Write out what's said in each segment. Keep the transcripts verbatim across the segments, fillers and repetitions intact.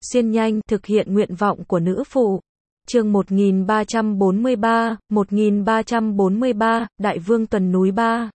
xuyên nhanh, thực hiện nguyện vọng của nữ phụ. Chương một nghìn ba trăm bốn mươi ba, một nghìn ba trăm bốn mươi ba, Đại Vương Tuần Núi ba.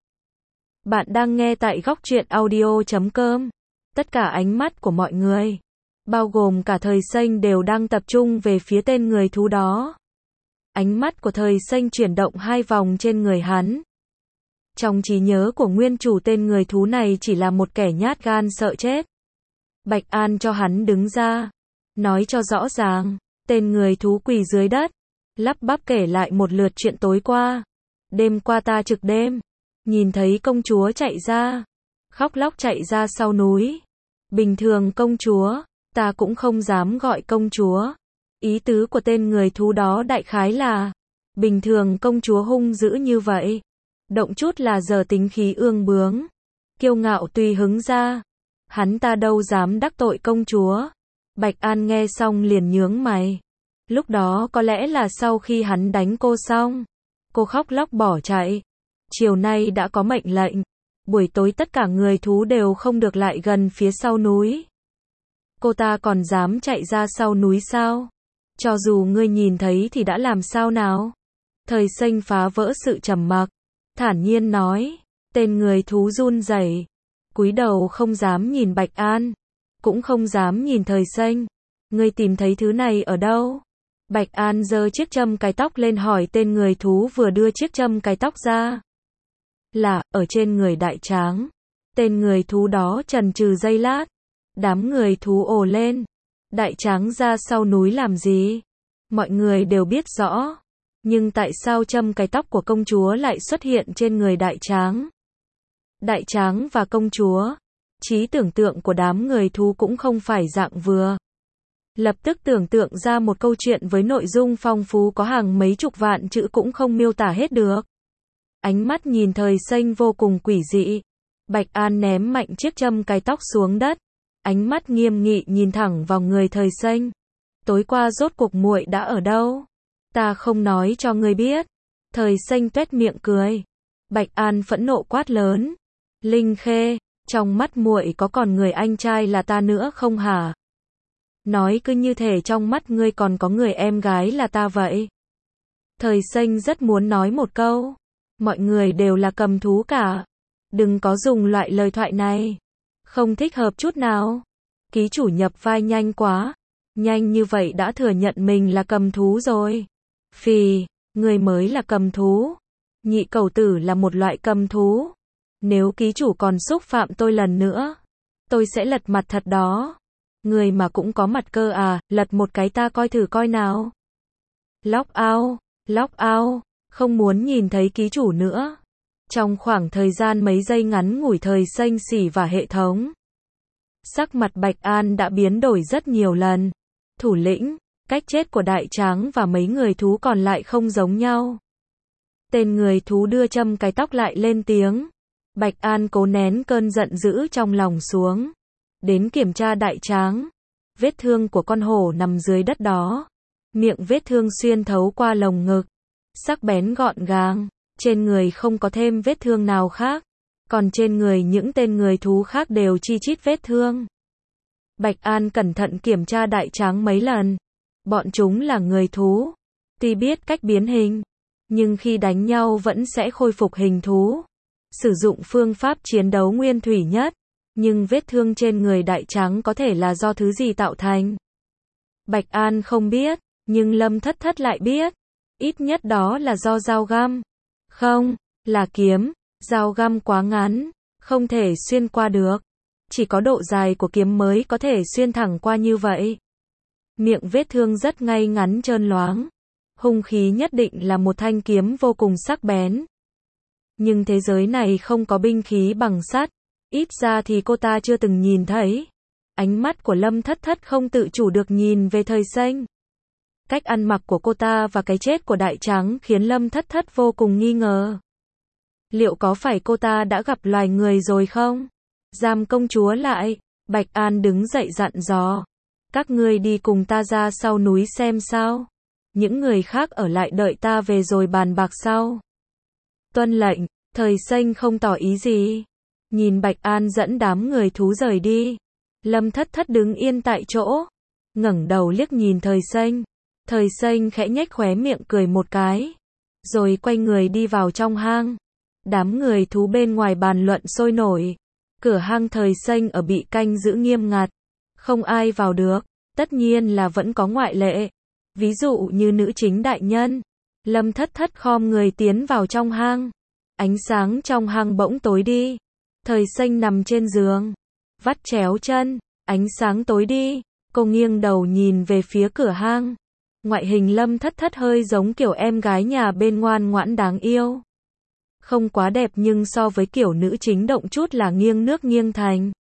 Bạn đang nghe tại góc truyện audio chấm com. Tất cả ánh mắt của mọi người, bao gồm cả Thời Xanh, đều đang tập trung về phía tên người thú đó. Ánh mắt của Thời Xanh chuyển động hai vòng trên người hắn. Trong trí nhớ của nguyên chủ, tên người thú này chỉ là một kẻ nhát gan sợ chết. Bạch An cho hắn đứng ra, nói cho rõ ràng. Tên người thú quỳ dưới đất, lắp bắp kể lại một lượt chuyện tối qua. Đêm qua ta trực đêm, nhìn thấy công chúa chạy ra, khóc lóc chạy ra sau núi. Bình thường công chúa, ta cũng không dám gọi công chúa. Ý tứ của tên người thú đó đại khái là, bình thường công chúa hung dữ như vậy, động chút là giờ tính khí ương bướng, kiêu ngạo tùy hứng ra. Hắn ta đâu dám đắc tội công chúa. Bạch An nghe xong liền nhướng mày. Lúc đó có lẽ là sau khi hắn đánh cô xong, cô khóc lóc bỏ chạy. Chiều nay đã có mệnh lệnh, buổi tối tất cả người thú đều không được lại gần phía sau núi. Cô ta còn dám chạy ra sau núi sao? Cho dù ngươi nhìn thấy thì đã làm sao nào? Thời Xanh phá vỡ sự trầm mặc, thản nhiên nói. Tên người thú run rẩy, cúi đầu không dám nhìn Bạch An, cũng không dám nhìn Thời Xanh. Ngươi tìm thấy thứ này ở đâu? Bạch An giơ chiếc châm cài tóc lên hỏi tên người thú vừa đưa chiếc châm cài tóc ra. Là, ở trên người Đại Tráng. Tên người thú đó chần chừ giây lát. Đám người thú ồ lên. Đại Tráng ra sau núi làm gì? Mọi người đều biết rõ. Nhưng tại sao châm cài tóc của công chúa lại xuất hiện trên người Đại Tráng? Đại Tráng và công chúa, trí tưởng tượng của đám người thú cũng không phải dạng vừa. Lập tức tưởng tượng ra một câu chuyện với nội dung phong phú có hàng mấy chục vạn chữ cũng không miêu tả hết được. Ánh mắt nhìn Thời Xanh vô cùng quỷ dị. Bạch An ném mạnh chiếc châm cài tóc xuống đất, ánh mắt nghiêm nghị nhìn thẳng vào người Thời Xanh. Tối qua rốt cuộc muội đã ở đâu? Ta không nói cho ngươi biết. Thời Xanh tuét miệng cười. Bạch An phẫn nộ quát lớn. Linh Khê, trong mắt muội có còn người anh trai là ta nữa không hả? Nói cứ như thể trong mắt ngươi còn có người em gái là ta vậy. Thời Xanh rất muốn nói một câu. Mọi người đều là cầm thú cả. Đừng có dùng loại lời thoại này. Không thích hợp chút nào. Ký chủ nhập vai nhanh quá. Nhanh như vậy đã thừa nhận mình là cầm thú rồi. Phì, người mới là cầm thú. Nhị cẩu tử là một loại cầm thú. Nếu ký chủ còn xúc phạm tôi lần nữa, tôi sẽ lật mặt thật đó. Người mà cũng có mặt cơ à, lật một cái ta coi thử coi nào. Lóc ao, lóc ao, không muốn nhìn thấy ký chủ nữa. Trong khoảng thời gian mấy giây ngắn ngủi, Thời Xanh xỉ và hệ thống. Sắc mặt Bạch An đã biến đổi rất nhiều lần. Thủ lĩnh, cách chết của Đại Tráng và mấy người thú còn lại không giống nhau. Tên người thú đưa châm cái tóc lại lên tiếng. Bạch An cố nén cơn giận dữ trong lòng xuống. Đến kiểm tra Đại Tráng. Vết thương của con hổ nằm dưới đất đó. Miệng vết thương xuyên thấu qua lồng ngực. Sắc bén gọn gàng. Trên người không có thêm vết thương nào khác. Còn trên người những tên người thú khác đều chi chít vết thương. Bạch An cẩn thận kiểm tra Đại Tráng mấy lần. Bọn chúng là người thú. Tuy biết cách biến hình, nhưng khi đánh nhau vẫn sẽ khôi phục hình thú. Sử dụng phương pháp chiến đấu nguyên thủy nhất. Nhưng vết thương trên người Đại Tráng có thể là do thứ gì tạo thành? Bạch An không biết, nhưng Lâm Thất Thất lại biết. Ít nhất đó là do dao găm. Không, là kiếm. Dao găm quá ngắn, không thể xuyên qua được. Chỉ có độ dài của kiếm mới có thể xuyên thẳng qua như vậy. Miệng vết thương rất ngay ngắn trơn loáng. Hung khí nhất định là một thanh kiếm vô cùng sắc bén. Nhưng thế giới này không có binh khí bằng sắt. Ít ra thì cô ta chưa từng nhìn thấy. Ánh mắt của Lâm Thất Thất không tự chủ được nhìn về Thời Xanh. Cách ăn mặc của cô ta và cái chết của Đại Tráng khiến Lâm Thất Thất vô cùng nghi ngờ. Liệu có phải cô ta đã gặp loài người rồi không? Giam công chúa lại. Bạch An đứng dậy dặn dò. Các ngươi đi cùng ta ra sau núi xem sao. Những người khác ở lại đợi ta về rồi bàn bạc sau. Tuân lệnh. Thời Xanh không tỏ ý gì. Nhìn Bạch An dẫn đám người thú rời đi. Lâm Thất Thất đứng yên tại chỗ. ngẩng đầu liếc nhìn Thời Xanh. Thời Xanh khẽ nhếch khóe miệng cười một cái, rồi quay người đi vào trong hang. Đám người thú bên ngoài bàn luận sôi nổi. Cửa hang Thời Xanh ở bị canh giữ nghiêm ngặt, không ai vào được. Tất nhiên là vẫn có ngoại lệ, ví dụ như nữ chính đại nhân. Lâm Thất Thất khom người tiến vào trong hang. Ánh sáng trong hang bỗng tối đi. Thời Xanh nằm trên giường, vắt chéo chân, ánh sáng tối đi. Cô nghiêng đầu nhìn về phía cửa hang. Ngoại hình Lâm Thất Thất hơi giống kiểu em gái nhà bên ngoan ngoãn đáng yêu. Không quá đẹp nhưng so với kiểu nữ chính động chút là nghiêng nước nghiêng thành.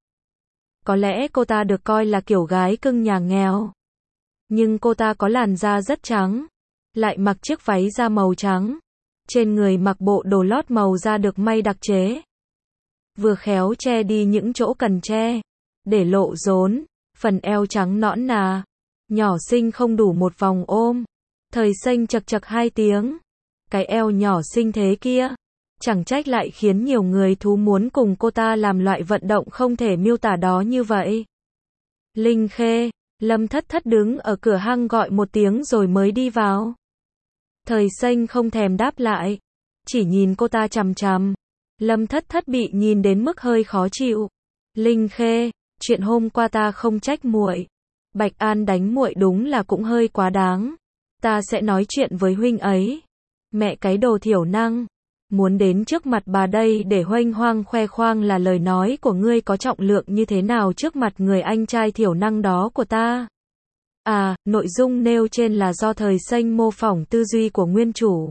Có lẽ cô ta được coi là kiểu gái cưng nhà nghèo. Nhưng cô ta có làn da rất trắng, lại mặc chiếc váy da màu trắng. Trên người mặc bộ đồ lót màu da được may đặc chế. Vừa khéo che đi những chỗ cần che, để lộ rốn, phần eo trắng nõn nà, nhỏ xinh không đủ một vòng ôm. Thời Xanh chật chật hai tiếng. Cái eo nhỏ xinh thế kia, chẳng trách lại khiến nhiều người thú muốn cùng cô ta làm loại vận động không thể miêu tả đó như vậy. Linh Khê, Lâm Thất Thất đứng ở cửa hang gọi một tiếng rồi mới đi vào. Thời Xanh không thèm đáp lại, chỉ nhìn cô ta chằm chằm. Lâm Thất Thất bị nhìn đến mức hơi khó chịu. Linh Khê, chuyện hôm qua ta không trách muội. Bạch An đánh muội đúng là cũng hơi quá đáng. Ta sẽ nói chuyện với huynh ấy. Mẹ cái đồ thiểu năng, muốn đến trước mặt bà đây để huênh hoang khoe khoang là lời nói của ngươi có trọng lượng như thế nào trước mặt người anh trai thiểu năng đó của ta. À, nội dung nêu trên là do Thời Xanh mô phỏng tư duy của nguyên chủ.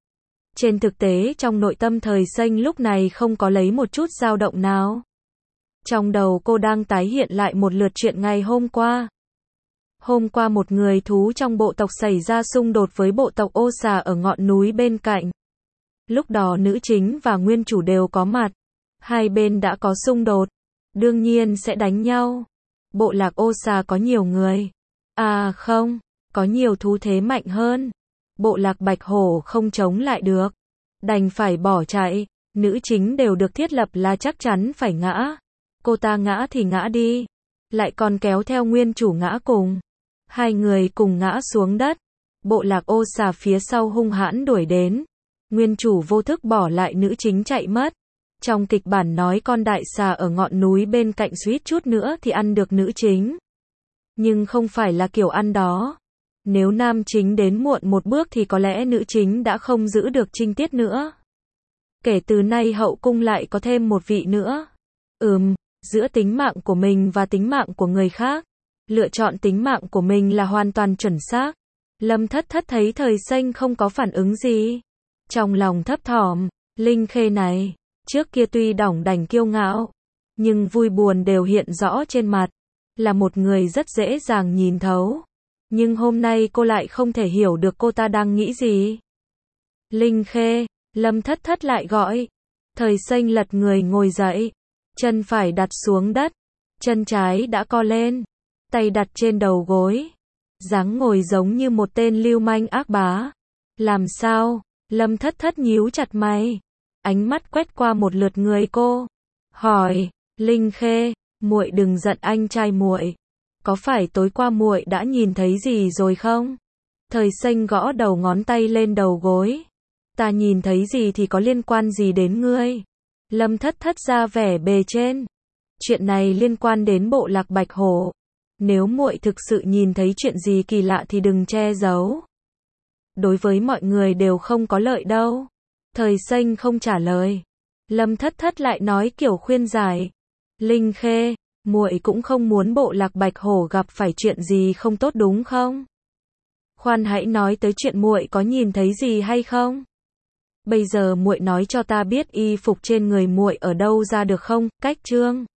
Trên thực tế trong nội tâm Thời Xanh lúc này không có lấy một chút dao động nào. Trong đầu cô đang tái hiện lại một lượt chuyện ngày hôm qua. Hôm qua một người thú trong bộ tộc xảy ra xung đột với bộ tộc Ô Xà ở ngọn núi bên cạnh. Lúc đó nữ chính và nguyên chủ đều có mặt. Hai bên đã có xung đột, đương nhiên sẽ đánh nhau. Bộ lạc Ô Xà có nhiều người. À không, có nhiều thú thế mạnh hơn. Bộ lạc Bạch Hổ không chống lại được, đành phải bỏ chạy. Nữ chính đều được thiết lập là chắc chắn phải ngã. Cô ta ngã thì ngã đi, lại còn kéo theo nguyên chủ ngã cùng. Hai người cùng ngã xuống đất. Bộ lạc Ô Xà phía sau hung hãn đuổi đến. Nguyên chủ vô thức bỏ lại nữ chính chạy mất. Trong kịch bản nói con đại xà ở ngọn núi bên cạnh suýt chút nữa thì ăn được nữ chính. Nhưng không phải là kiểu ăn đó. Nếu nam chính đến muộn một bước thì có lẽ nữ chính đã không giữ được trinh tiết nữa. Kể từ nay hậu cung lại có thêm một vị nữa. Ừm, giữa tính mạng của mình và tính mạng của người khác, lựa chọn tính mạng của mình là hoàn toàn chuẩn xác. Lâm Thất Thất thấy Thời Xanh không có phản ứng gì. Trong lòng thấp thỏm, Linh Khê này, trước kia tuy đỏng đảnh kiêu ngạo, nhưng vui buồn đều hiện rõ trên mặt. Là một người rất dễ dàng nhìn thấu. Nhưng hôm nay cô lại không thể hiểu được cô ta đang nghĩ gì. Linh Khê, Lâm Thất Thất lại gọi. Thời Xanh lật người ngồi dậy. Chân phải đặt xuống đất. Chân trái đã co lên. Tay đặt trên đầu gối. Dáng ngồi giống như một tên lưu manh ác bá. Làm sao? Lâm Thất Thất nhíu chặt mày. Ánh mắt quét qua một lượt người cô. Hỏi, Linh Khê, muội đừng giận anh trai muội. Có phải tối qua muội đã nhìn thấy gì rồi không? Thời Xanh gõ đầu ngón tay lên đầu gối. Ta nhìn thấy gì thì có liên quan gì đến ngươi? Lâm Thất Thất ra vẻ bề trên. Chuyện này liên quan đến bộ lạc Bạch Hổ. Nếu muội thực sự nhìn thấy chuyện gì kỳ lạ thì đừng che giấu. Đối với mọi người đều không có lợi đâu. Thời Xanh không trả lời. Lâm Thất Thất lại nói kiểu khuyên giải. Linh Khê, muội cũng không muốn bộ lạc Bạch Hổ gặp phải chuyện gì không tốt đúng không? Khoan hãy nói tới chuyện muội có nhìn thấy gì hay không? Bây giờ muội nói cho ta biết y phục trên người muội ở đâu ra được không? Cách Trương